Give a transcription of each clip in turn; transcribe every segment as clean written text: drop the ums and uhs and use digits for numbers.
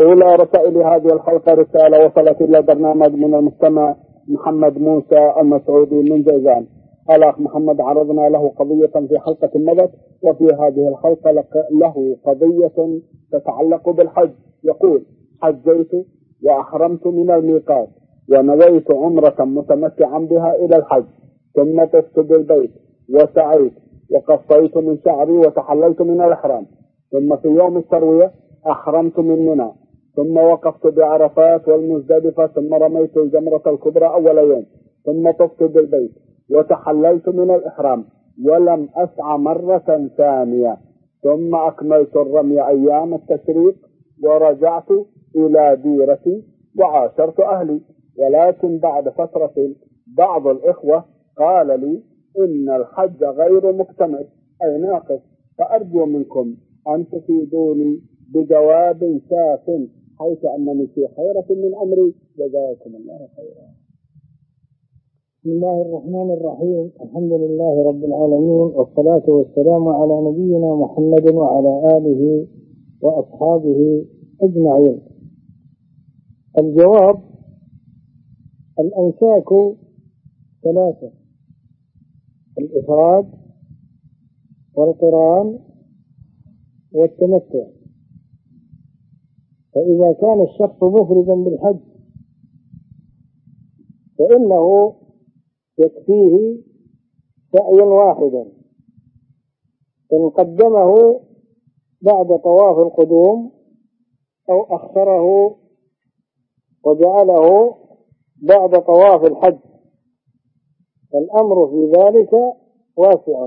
أولى رسائل هذه الحلقة رسالة وصلت إلى برنامج من المستمع محمد موسى المسعودي من جيزان. الأخ محمد عرضنا له قضية في حلقة مضت، وفي هذه الحلقة له قضية تتعلق بالحج. يقول: حجيت وأحرمت من الميقات ونويت عمرة متمتعا بها إلى الحج، ثم طفت بالبيت وسعيت وقصيت من شعري وتحللت من الإحرام، ثم في يوم التروية أحرمت من منى، ثم وقفت بعرفات والمزدلفة، ثم رميت الجمرة الكبرى أول يوم، ثم طفت بالبيت وتحللت من الإحرام ولم أسعى مرة ثانية، ثم أكملت الرمي أيام التشريق ورجعت إلى ديرتي وعاشرت أهلي. ولكن بعد فترة بعض الإخوة قال لي إن الحج غير مكتمل أي ناقص، فأرجو منكم أن تفيدوني بجواب شاف، حيث أنني في حيرة من أمري، جزاكم الله خيرا. بسم الله الرحمن الرحيم. الحمد لله رب العالمين، والصلاة والسلام على نبينا محمد وعلى آله وأصحابه أجمعين. الجواب: الأنساك ثلاثة: الإفراد والقران والتمتع. فإذا كان الشخص مفردا بالحج فإنه يكفيه سعي واحدا، إن قدمه بعد طواف القدوم أو أخره وجعله بعد طواف الحج، الأمر في ذلك واسع.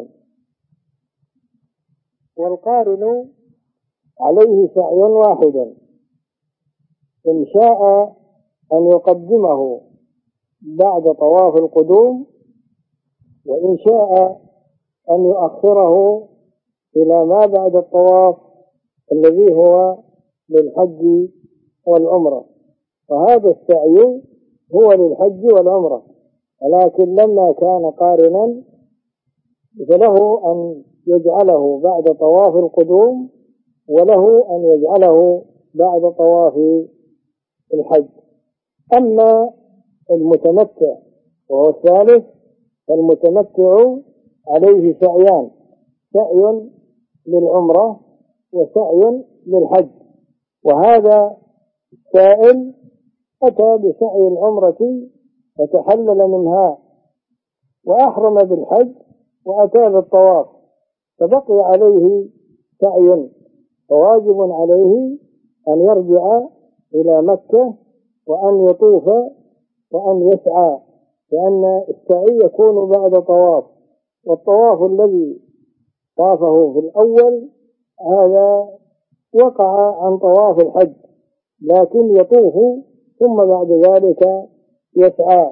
والقارن عليه سعي واحدا، إن شاء أن يقدمه بعد طواف القدوم، وإن شاء أن يؤخره إلى ما بعد الطواف الذي هو للحج والعمرة. فهذا السعي هو للحج والعمرة، ولكن لما كان قارنا فله أن يجعله بعد طواف القدوم، وله أن يجعله بعد طواف الحج. أما المتمتع وهو الثالث، فالمتمتع عليه سعيان: سعي للعمرة وسعي للحج. وهذا السائل أتى بسعي العمرة وتحلل منها وأحرم بالحج وأتى بالطواف، فبقي عليه سعي، فواجب عليه أن يرجع إلى مكة وأن يطوف وأن يسعى، لأن السعي يكون بعد طواف، والطواف الذي طافه في الأول هذا وقع عن طواف الحج، لكن يطوف ثم بعد ذلك يسعى.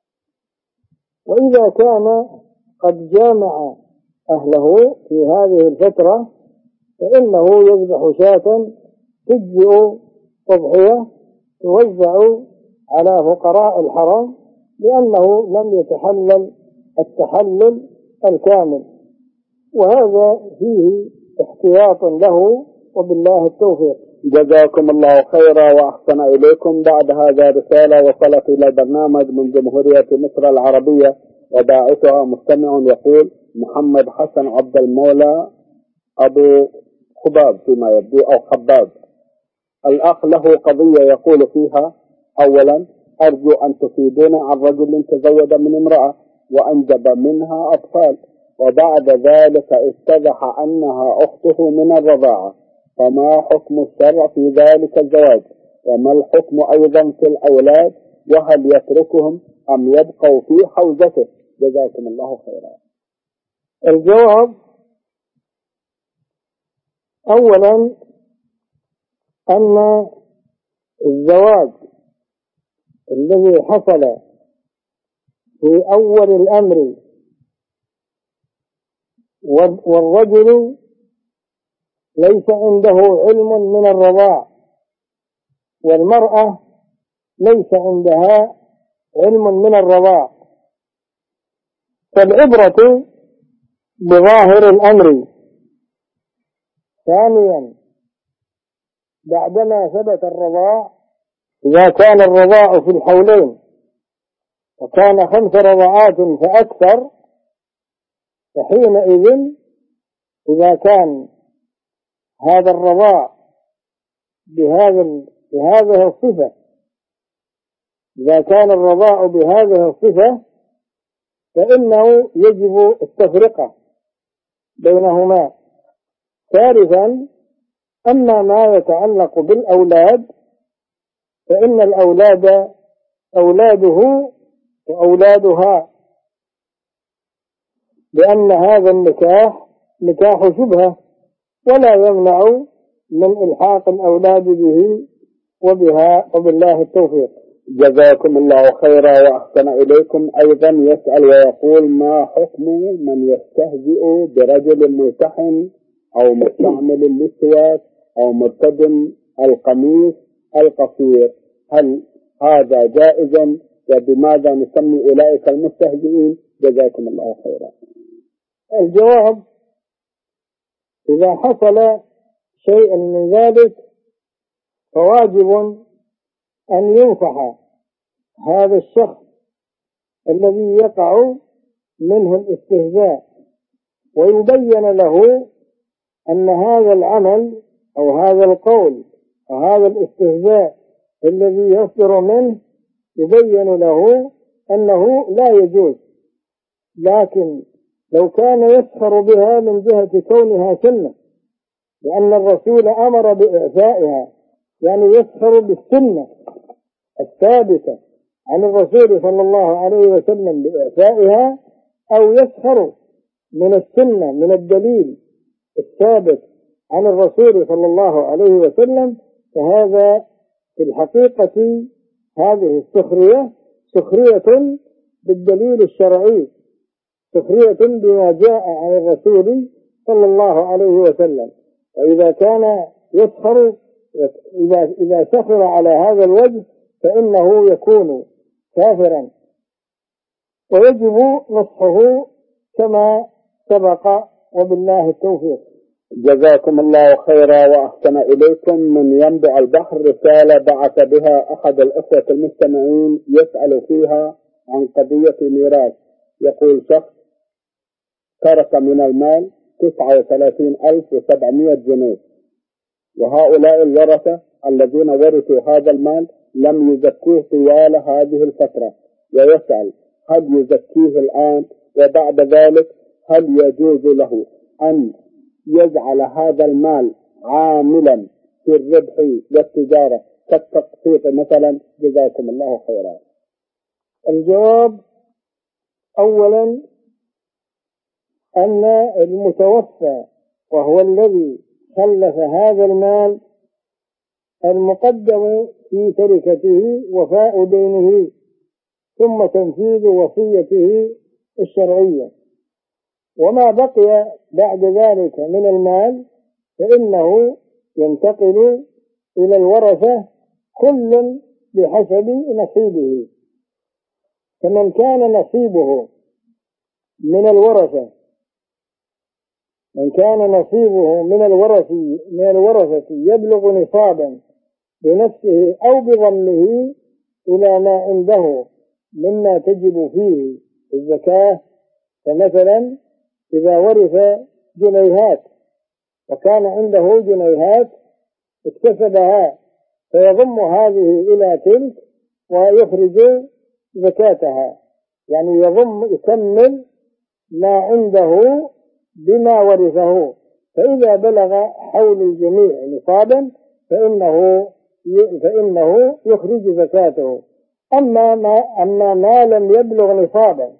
وإذا كان قد جامع أهله في هذه الفترة فإنه يذبح شاة تجزئ أضحية توزع على فقراء الحرم، لأنه لم يتحلل التحلل الكامل، وهذا فيه احتياط له، وبالله التوفيق. جزاكم الله خيرا وأحسن إليكم. بعد هذا رسالة وصلت إلى برنامج من جمهورية مصر العربية، وباعثها مستمع يقول: محمد حسن عبد المولى أبو خباب فيما يبدو أو خباب. الأخ له قضية يقول فيها: أولا أرجو أن تفيدونا عن رجل تزوج من امرأة وأنجب منها أطفال، وبعد ذلك اتضح أنها أخته من الرضاعة، فما حكم الشرع في ذلك الزواج؟ وما الحكم أيضا في الأولاد؟ وهل يتركهم أم يبقوا في حوزته؟ جزاكم الله خيرا. الجواب: أولا أن الزواج الذي حصل في أول الأمر والرجل ليس عنده علم من الرضاع، والمرأة ليس عندها علم من الرضاع، فالعبرة بظاهر الأمر. ثانيا بعدما ثبت الرضاع، إذا كان الرضاع في الحولين وكان 5 رضعات فأكثر، فحينئذ إذا كان هذا الرضاع بهذه الصفة، إذا كان الرضاع بهذه الصفة فإنه يجب التفرقة بينهما. ثالثا، أما ما يتعلق بالأولاد فإن الأولاد أولاده وأولادها، لأن هذا النكاح نكاح شبهة، ولا يمنع من إلحاق الأولاد به وبها، وبالله التوفيق. جزاكم الله خيرا وأحسن إليكم. أيضا يسأل ويقول: ما حكم من يستهزئ برجل ملتحن أو مستعمل للسواك أو مرتدم القميص القصير؟ هل هذا جائز؟ وبماذا نسمي أولئك المستهزئين؟ جزاكم الله خيرا. الجواب: إذا حصل شيء من ذلك فواجب أن ينصح هذا الشخص الذي يقع منه الاستهزاء، ويبين له أن هذا العمل أو هذا القول أو هذا الاستهزاء الذي يصدر منه يبين له أنه لا يجوز. لكن لو كان يسخر بها من جهة كونها سنة، لأن الرسول أمر بإعفائها، يعني يسخر بالسنة الثابتة عن الرسول صلى الله عليه وسلم بإعفائها، أو يسخر من السنة من الدليل الثابت عن الرسول صلى الله عليه وسلم، فهذا في الحقيقة هذه السخرية سخرية بالدليل الشرعي، سخرية بما جاء عن الرسول صلى الله عليه وسلم. وإذا كان يسخر، إذا سخر على هذا الوجه فإنه يكون كافرا، ويجب نصحه كما سبق، وبالله التوفيق. جزاكم الله خيرا وأحسن إليكم. من ينبع البحر رسالة بعث بها أحد الأخوة المستمعين يسأل فيها عن قضية ميراث. يقول شخص ترك من المال 39,700 جنيه، وهؤلاء الورثة الذين ورثوا هذا المال لم يزكوه طوال هذه الفترة، ويسأل: هل يزكيه الآن؟ وبعد ذلك هل يجوز له أن يجعل هذا المال عاملا في الربح والتجارة كالتقسيط مثلا؟ جزاكم الله خيرا. الجواب: أولا، أن المتوفى وهو الذي خلف هذا المال المقدم في تركته وفاء دينه ثم تنفيذ وصيته الشرعية، وما بقي بعد ذلك من المال فإنه ينتقل إلى الورثة كل بحسب نصيبه. فمن كان نصيبه من الورثة يبلغ نصابا بنفسه أو بظنه إلى ما عنده مما تجب فيه الزكاة، فمثلا إذا ورث جنيهات وكان عنده جنيهات اكتسبها فيضم هذه إلى تلك ويخرج زكاتها، يعني يكمل ما عنده بما ورثه. فإذا بلغ حول الجميع نصابا فإنه يخرج زكاته. أما ما لم يبلغ نصابا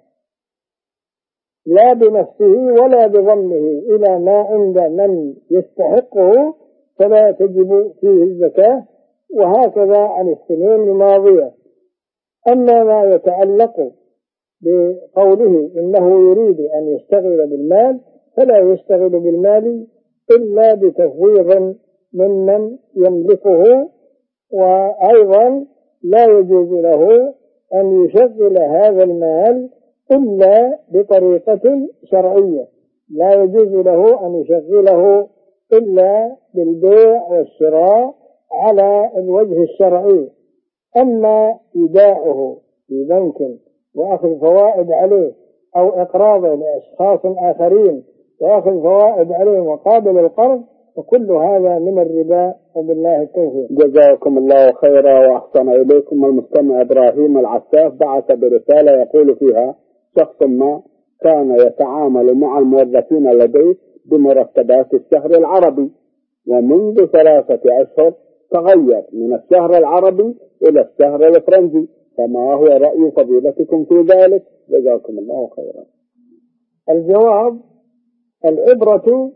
لا بنفسه ولا بظنه إلى ما عند من يستحقه فلا تجب فيه الزكاة، وهكذا عن السنين الماضية. أما ما يتعلق بقوله إنه يريد أن يشتغل بالمال فلا يشتغل بالمال إلا بتفويض ممن يملكه، وأيضا لا يجوز له أن يشغل هذا المال إلا بطريقة شرعية، لا يجوز له أن يشغله إلا بالبيع والشراء على الوجه الشرعي. أما إيداعه في بنك وأخذ فوائد عليه أو إقراضه لأشخاص آخرين وأخذ فوائد عليه مقابل القرض، وكل هذا من الربا، وبالله التوفيق. جزاكم الله خيرا وأحسن إليكم. المستمع إبراهيم العساف بعث برسالة يقول فيها: شخص ما كان يتعامل مع الموظفين لديه بمرتبات الشهر العربي، ومنذ 3 أشهر تغير من الشهر العربي إلى الشهر الفرنسي، فما هو رأي فضيلتكم في ذلك؟ جزاكم الله خيرا. الجواب: العبرة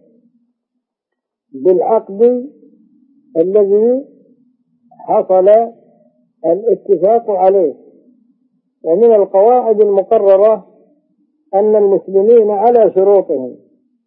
بالعقد الذي حصل الاتفاق عليه، ومن القواعد المقررة أن المسلمين على شروطهم،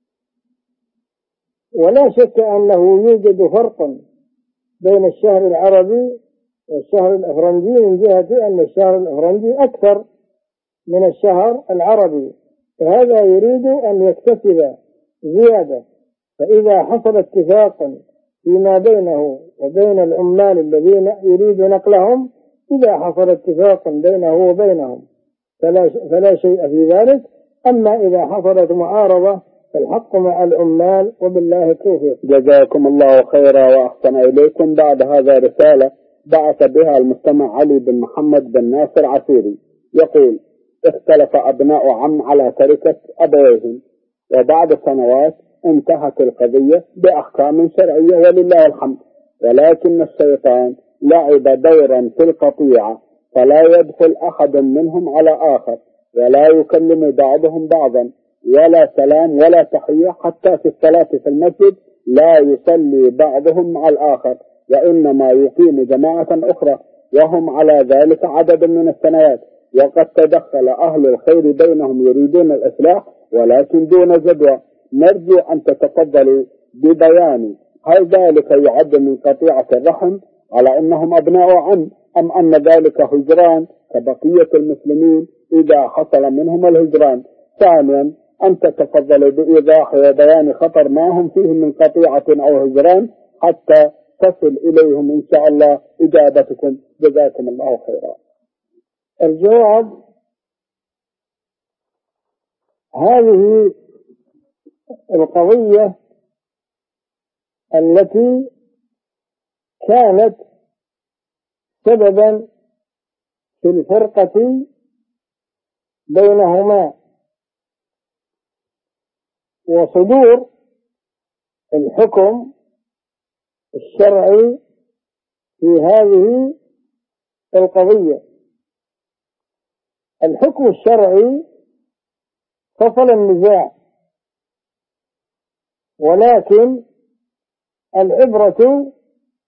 ولا شك أنه يوجد فرق بين الشهر العربي والشهر الأفرنجي، من جهة أن الشهر الأفرنجي أكثر من الشهر العربي، فهذا يريد أن يكتسب زيادة. فإذا حصل اتفاق فيما بينه وبين العمال الذين يريد نقلهم، إذا حصل اتفاق بينه وبينهم فلا شيء في ذلك. أما إذا حصلت معارضة فالحق مع العمال، وبالله التوفيق. جزاكم الله خيرا وأحسن إليكم. بعد هذا رسالة بعث بها المستمع علي بن محمد بن ناصر عسيري، يقول: اختلف أبناء عم على تركة أبويهم، وبعد سنوات انتهت القضية بأحكام شرعية ولله الحمد، ولكن الشيطان لعب دورا في القطيعة، فلا يدخل أحد منهم على آخر، ولا يكلم بعضهم بعضا، ولا سلام ولا تحية، حتى في الصلاة في المسجد لا يصلي بعضهم مع الآخر، وإنما يقيم جماعة أخرى، وهم على ذلك عدد من السنوات، وقد تدخل أهل الخير بينهم يريدون الإصلاح ولكن دون جدوى. نرجو أن تتفضلوا ببيان هل ذلك يعد من قطيعة الرحم على أنهم أبناء عم، أم أن ذلك هجران كبقية المسلمين إذا حصل منهم الهجران. ثانيا، أن تتفضلوا بإيضاح وبيان خطر ما هم فيه من قطيعة أو هجران حتى تصل إليهم إن شاء الله إجابتكم. جزاكم الله خيرا. الجواب: هذه القضية التي كانت سببا في الفرقة بينهما وصدور الحكم الشرعي في هذه القضية. الحكم الشرعي فصل النزاع، ولكن العبرة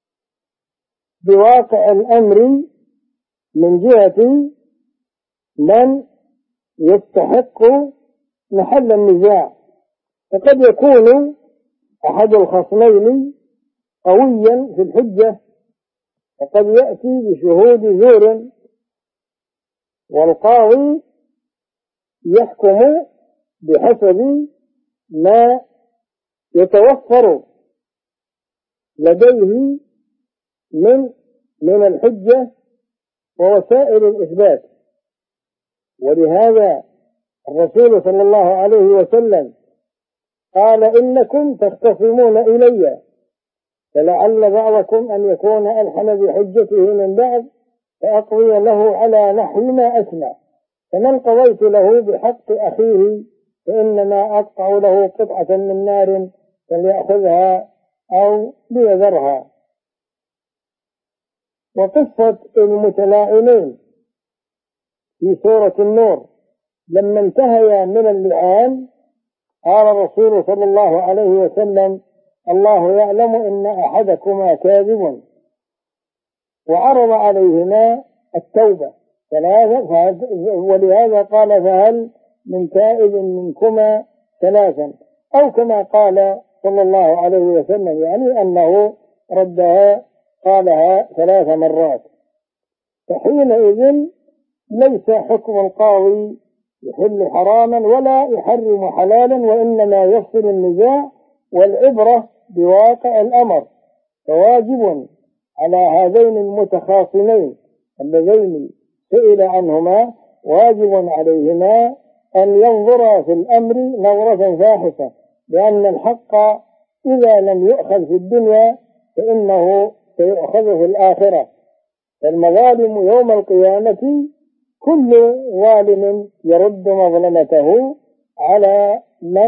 بواقع الأمر من جهة من يستحق محل النزاع. فقد يكون أحد الخصمين قويا في الحجة، وقد يأتي بشهود زور، والقاضي يحكم بحسب ما يتوفر لديه من الحجة ووسائل الإثبات. ولهذا الرسول صلى الله عليه وسلم قال: إنكم تختصمون إلي، فلعل بعضكم أن يكون ألحن بحجته من بعض، فأقضي له على نحو ما أسمع، فمن قضيت له بحق أخيه فإنما أقطع له قطعة من نار فليأخذها أو ليذرها. وقصة المتلاعنين في سورة النور لما انتهيا من اللعان قال الرسول صلى الله عليه وسلم: الله يعلم إن أحدكما كاذب، وعرض عليهما التوبة ثلاثة، ولهذا قال: فهل من تائب منكما ثلاثا، أو كما قال صلى الله عليه وسلم، يعني أنه ردها قالها 3 مرات. فحينئذ ليس حكم القاضي يحل حراما ولا يحرم حلالا، وإنما يفصل النزاع، والعبرة بواقع الأمر. فواجب على هذين المتخاصمين اللذين سئل عنهما واجب عليهما أن ينظرا في الأمر نظرة فاحصة، لأن الحق إذا لم يؤخذ في الدنيا فإنه سيؤخذ في الآخرة. فالمظالم يوم القيامة كل ظالم يرد مظلمته على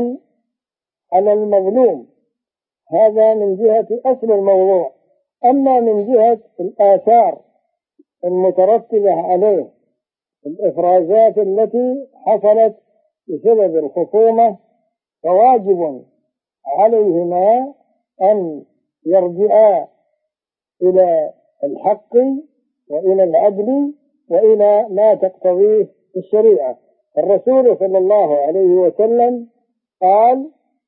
المظلوم. هذا من جهة أصل الموضوع. أما من جهة الآثار المترتبة عليه، الإفرازات التي حصلت بسبب الخصومة، فواجب عليهما أن يرجعا إلى الحق وإلى العدل وإلى ما تقتضيه الشريعة. الرسول صلى الله عليه وسلم قال: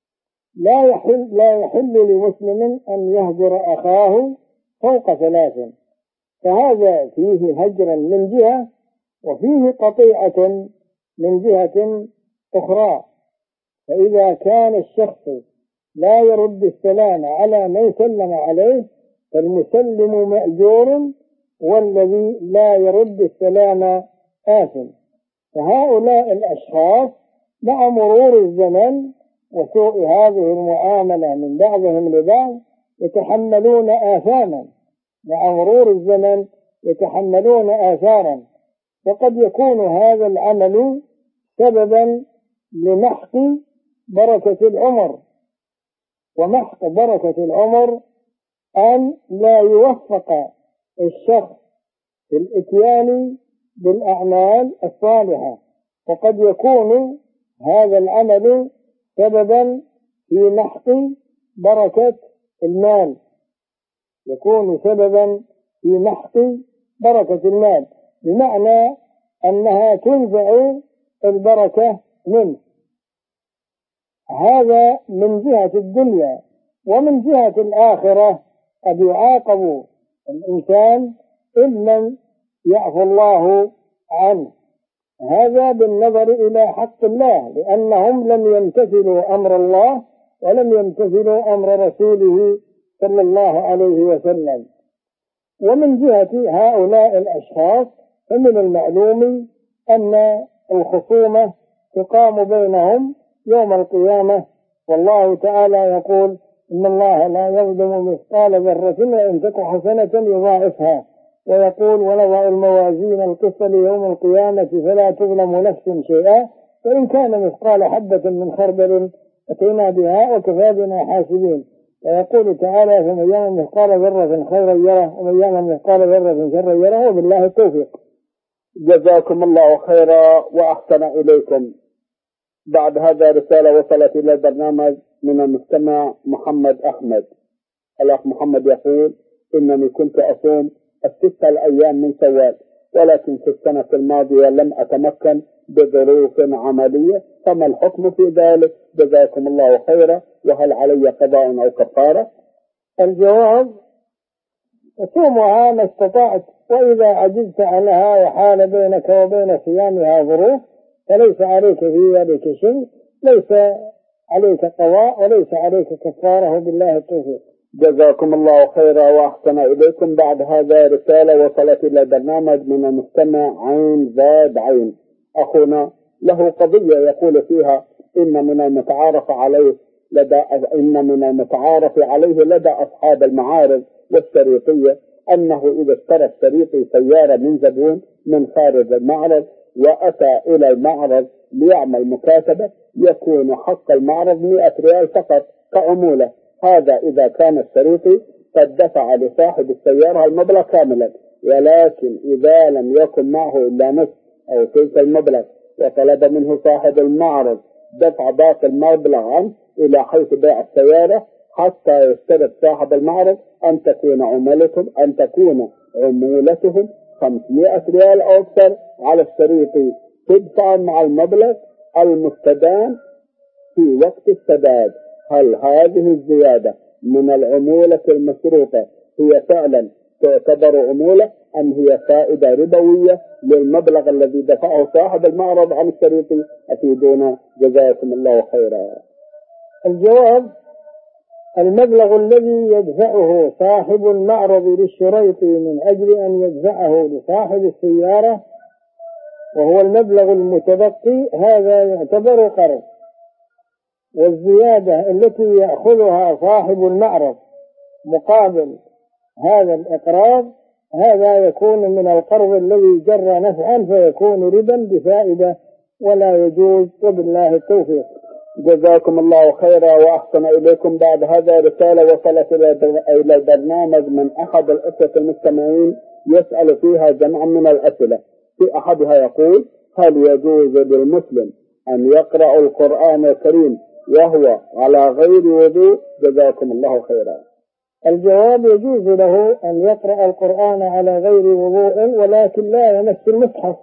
لا يحل لمسلم أن يهجر أخاه فوق 3، فهذا فيه هجرا من جهة وفيه قطيعة من جهة أخرى. فإذا كان الشخص لا يرد السلام على من سلم عليه فالمسلم مأجور، والذي لا يرد السلام آثم. فهؤلاء الأشخاص مع مرور الزمن وسوء هذه المعاملة من بعضهم لبعض يتحملون آثاما، مع مرور الزمن يتحملون آثارا. وقد يكون هذا العمل سببا لمحق بركة العمر، ومحق بركة العمر أن لا يوفق الشخص في الإتيان بالأعمال الصالحة. وقد يكون هذا العمل سببا في محق بركة المال، يكون سببا في محق بركة المال، بمعنى أنها تنزع البركة منه. هذا من جهة الدنيا. ومن جهة الآخرة قد يعاقب الإنسان إن لم يعفو الله عنه. هذا بالنظر إلى حق الله، لأنهم لم يمتثلوا أمر الله ولم يمتثلوا أمر رسوله صلى الله عليه وسلم. ومن جهة هؤلاء الأشخاص فمن المعلوم أن الخصومة تقام بينهم يوم القيامة، والله تعالى يقول: إن الله لا يظلم مثقال ذرة وإن تك حسنة يضاعفها، ويقول: ونضع الموازين القسط ليوم القيامة فلا تظلم نفس شيئا وإن كان مثقال حبة من خردل أتينا بها وكفى بنا حاسبين. ويقول تعالى: فمن يعمل مثقال ذرة خيرا يره ومن يعمل مثقال ذرة شرا يره وبالله التوفيق. جزاكم الله خيرا وأحسن إليكم. بعد هذا رسالة وصلت إلى البرنامج من المستمع محمد أحمد. الأخ محمد يقول: إنني كنت أصوم 6 الأيام من شوال، ولكن في السنة الماضية لم أتمكن بظروف عملية، فما الحكم في ذلك؟ جزاكم الله خيرا، وهل علي قضاء أو كفارة؟ الجواب: تصومها ما استطعت، وإذا عجزت عنها وحال بينك وبين صيامها ظروف فليس عليك في ذلك شيء، ليس عليك قضاء وليس عليك كفارة، بالله التوفيق. جزاكم الله خيرا وأحسن إليكم. بعد هذا رسالة وصلت إلى البرنامج من المستمع عين زاد عين. أخونا له قضية يقول فيها: إن من المتعارف عليه لدى أصحاب المعارض والشريطية أنه إذا اشترى الشريطي سيارة من زبون من خارج المعرض وأتى إلى المعرض ليعمل مكاتبة يكون حق المعرض 100 ريال فقط كعمولة. هذا إذا كان الشريطي قد دفع لصاحب السيارة المبلغ كاملا، ولكن إذا لم يكن معه إلا نصف أو ثلث المبلغ وطلب منه صاحب المعرض دفع باقي المبلغ عنه إلى حيث بيع السيارة حتى يشترط صاحب المعرض أن تكون عمولتهم 500 ريال أو أكثر على الشريطي تدفع مع المبلغ المستدان في وقت السداد. هل هذه الزيادة من العمولة المشروطة هي فعلا تعتبر عمولة أم هي فائدة ربوية للمبلغ الذي دفعه صاحب المعرض عن الشريطي؟ أفيدونا جزاكم الله خيرا. الجواب: المبلغ الذي يدفعه صاحب المعرض للشريط من أجل أن يدفعه لصاحب السيارة وهو المبلغ المتبقي هذا يعتبر قرض، والزيادة التي يأخذها صاحب المعرض مقابل هذا الإقراض هذا يكون من القرض الذي جر نفعا فيكون ربا بفائدة ولا يجوز، وبالله التوفيق. جزاكم الله خيرا وأحسن إليكم. بعد هذا رسالة وصلت إلى البرنامج من أحد الأسرة المستمعين يسأل فيها جمع من الأسئلة. في أحدها يقول: هل يجوز للمسلم أن يقرأ القرآن الكريم وهو على غير وضوء؟ جزاكم الله خيرا. الجواب: يجوز له أن يقرأ القرآن على غير وضوء ولكن لا يمس المصحف.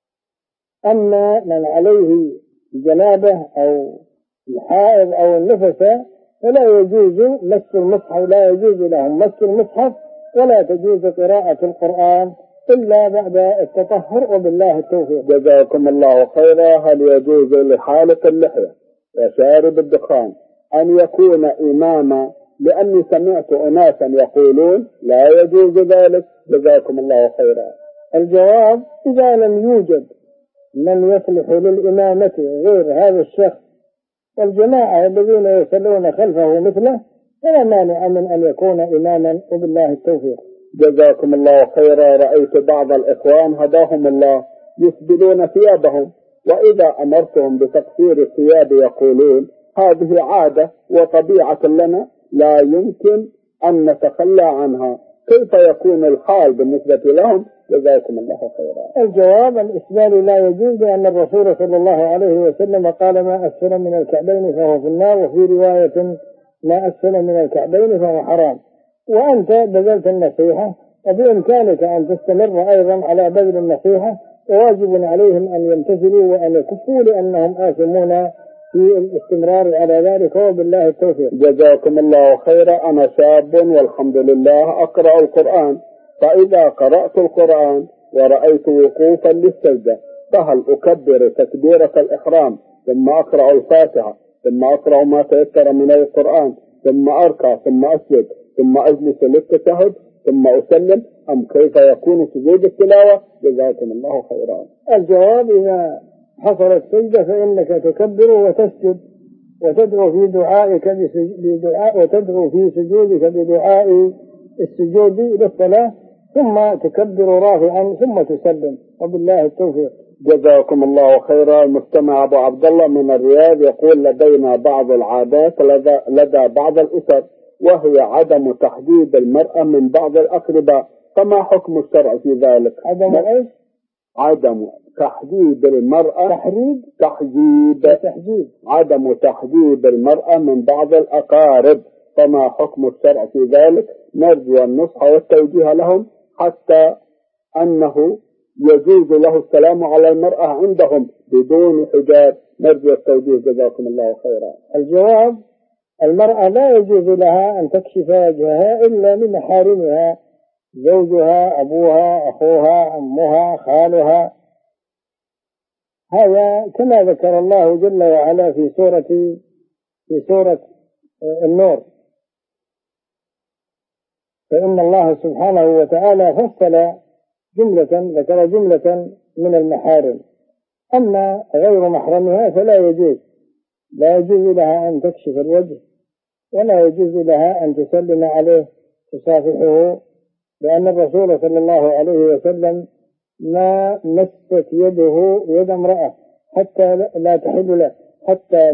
أما من عليه جنابه أو الحائض أو النفس فلا يجوز مس المصحف، لا يجوز لهم مس المصحف ولا تجوز قراءة القرآن إلا بعد التطهر، وبالله التوفيق. جزاكم الله خيرا. هل يجوز لحالق اللحية وشارب الدخان أن يكون إماما؟ لأني سمعت أناسا يقولون لا يجوز ذلك. جزاكم الله خيرا. الجواب: إذا لم يوجد من يصلح للإمامة غير هذا الشخص والجماعة الذين يصلون خلفه مثله فلا مانع من أن يكون إماما، وبالله التوفيق. جزاكم الله خيرا. رأيت بعض الإخوان هداهم الله يسبلون ثيابهم، وإذا أمرتهم بتقصير الثياب يقولون هذه عادة وطبيعة لنا لا يمكن أن نتخلى عنها، كيف يكون الحال بالنسبة لهم؟ جزاكم الله خيرا. الجواب: الإسبال لا يجوز، لأن الرسول صلى الله عليه وسلم قال: ما أسفل من الكعبين فهو في النار، وفي رواية: ما أسفل من الكعبين فهو حرام. وأنت بذلت النصيحة وبإمكانك أن تستمر أيضا على بذل النصيحة، وواجب عليهم أن يمتثلوا وأن يكفوا لأنهم آثمون في الاستمرار على ذلك، وبالله التوفيق. جزاكم الله خيرا. أنا شاب والحمد لله أقرأ القرآن، فإذا قرأت القرآن ورأيت وقوفا للسجدة فهل أكبر تكبيرة الإحرام ثم أقرأ الفاتحة ثم أقرأ ما تيسر من القرآن ثم أركع ثم أسجد ثم أجلس للتشهد ثم أسلم، أم كيف يكون سجود التلاوة؟ جزاكم الله خيرا. الجواب: إذا حصلت سجدة فإنك تكبر وتسجد وتدعو في دعائك وتدعو في سجودك بدعاء السجود للصلاة، ثم تكبر رافعا ثم تسلم، وبالله التوفيق. جزاكم الله خيرا. المستمع أبو عبد الله من الرياض يقول: لدينا بعض العادات لدى بعض الأسر، وهي عدم تحديد المرأة من بعض الأقرباء، فما حكم الشرع في ذلك؟ عدم تحديد المرأة عدم تحديد المرأة من بعض الأقارب، فما حكم الشرع في ذلك؟ نرجو النصح والتوجيه لهم حتى أنه يجوز له السلام على المرأة عندهم بدون حجاب، نرجو التوجيه. جزاكم الله خيرا. الجواب: المرأة لا يجوز لها أن تكشف وجهها إلا لمحارمها: زوجها، أبوها، أخوها، عمها، خالها. هذا كما ذكر الله جل وعلا في سورة النور. فإن الله سبحانه وتعالى ذكر جملة من المحارم. أما غير محرمها فلا يجوز، لا يجوز لها أن تكشف الوجه ولا يجوز لها أن تسلم عليه تصافحه، لأن الرسول صلى الله عليه وسلم ما مست يده يد امرأة حتى لا تحل له، حتى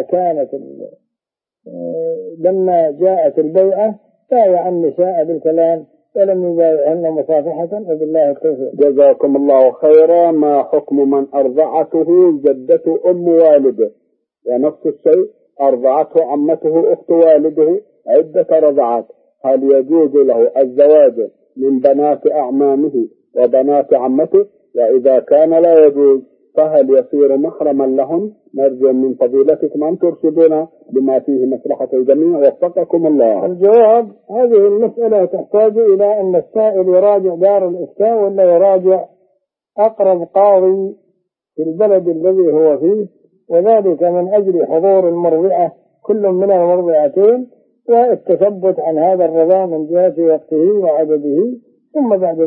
لما جاءت البيعة بايع النساء بالكلام ولم يبايعهن مصافحة، وبالله التوفيق. جزاكم الله خيرا. ما حكم من أرضعته جدة أم والده، ونفس الشيء أرضعته عمته أخت والده عدة رضعات، هل يجوز له الزواج من بنات أعمامه وبنات عمته؟ وإذا كان لا يجوز فهل يصير محرما لهم؟ نرجو من فضيلتكم أن ترشدونا بما فيه مصلحة الجميع، وفقكم الله. الجواب: هذه المسألة تحتاج إلى أن السائل يراجع دار الإفتاء ولا يراجع أقرب قاضي في البلد الذي هو فيه، وذلك من أجل حضور المرضعة كل من المرضعتين، والتثبت عن هذا الرضا من جهة وقته وعدده، ثم بعد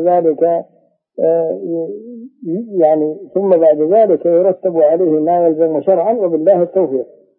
ذلك يرتب عليه ما يلزم شرعا، وبالله التوفيق.